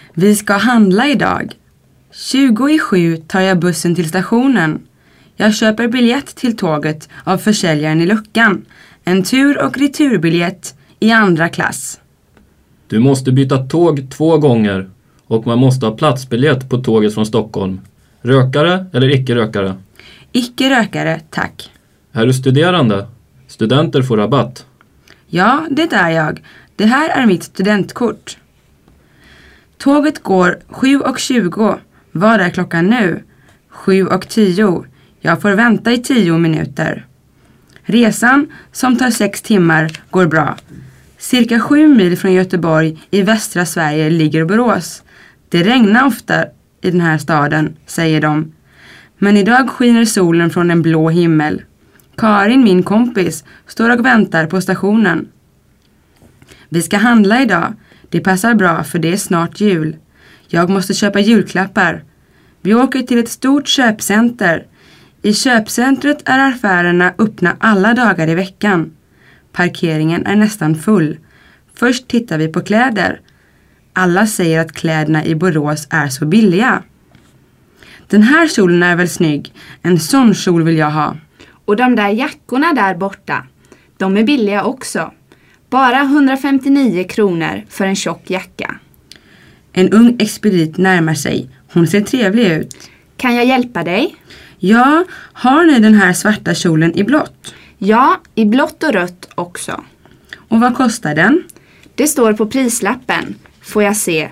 Vi ska handla idag. 6:20 tar jag bussen till stationen. Jag köper biljett till tåget av försäljaren i luckan. En tur- och returbiljett i andra klass. Du måste byta tåg 2 gånger och man måste ha platsbiljett på tåget från Stockholm. Rökare eller icke-rökare? Icke-rökare, tack. Är du studerande? Studenter får rabatt. Ja, det är jag. Det här är mitt studentkort. Tåget går 7:20. Vad är klockan nu? 7:10. Jag får vänta i 10 minuter. Resan, som tar 6 timmar, går bra. Cirka 7 mil från Göteborg i västra Sverige ligger Borås. Det regnar ofta i den här staden, säger de. Men idag skiner solen från en blå himmel. Karin, min kompis, står och väntar på stationen. Vi ska handla idag. Det passar bra för det är snart jul. Jag måste köpa julklappar. Vi åker till ett stort köpcenter. I köpcentret är affärerna öppna alla dagar i veckan. Parkeringen är nästan full. Först tittar vi på kläder. Alla säger att kläderna i Borås är så billiga. Den här kjolen är väl snygg. En sån kjol vill jag ha. Och de där jackorna där borta, de är billiga också. Bara 159 kronor för en tjock jacka. En ung expedit närmar sig. Hon ser trevlig ut. Kan jag hjälpa dig? Ja, har ni den här svarta kjolen i blått? Ja, i blått och rött också. Och vad kostar den? Det står på prislappen. Får jag se.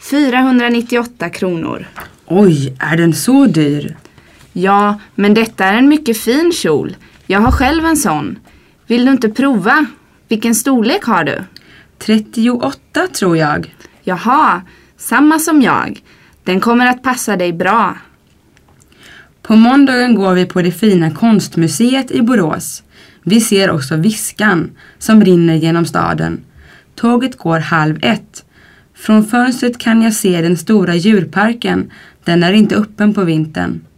498 kronor. Oj, är den så dyr? Ja, men detta är en mycket fin kjol. Jag har själv en sån. Vill du inte prova? Vilken storlek har du? 38 tror jag. Jaha, samma som jag. Den kommer att passa dig bra. På måndagen går vi på det fina konstmuseet i Borås. Vi ser också Viskan som rinner genom staden. Tåget går 12:30. Från fönstret kan jag se den stora djurparken. Den är inte öppen på vintern.